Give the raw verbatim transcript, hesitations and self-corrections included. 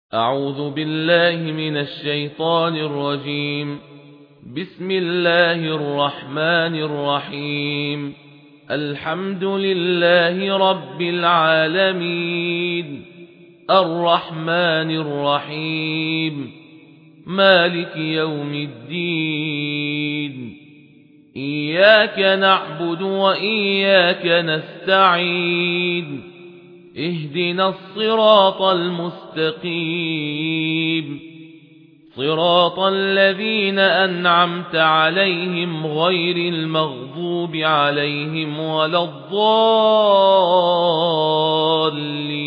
أعوذ بالله من الشيطان الرجيم. بسم الله الرحمن الرحيم. الحمد لله رب العالمين، الرحمن الرحيم، مالك يوم الدين. إياك نعبد وإياك نستعين، اهدنا الصراط المستقيم، صراط الذين أنعمت عليهم غير المغضوب عليهم ولا الضالين.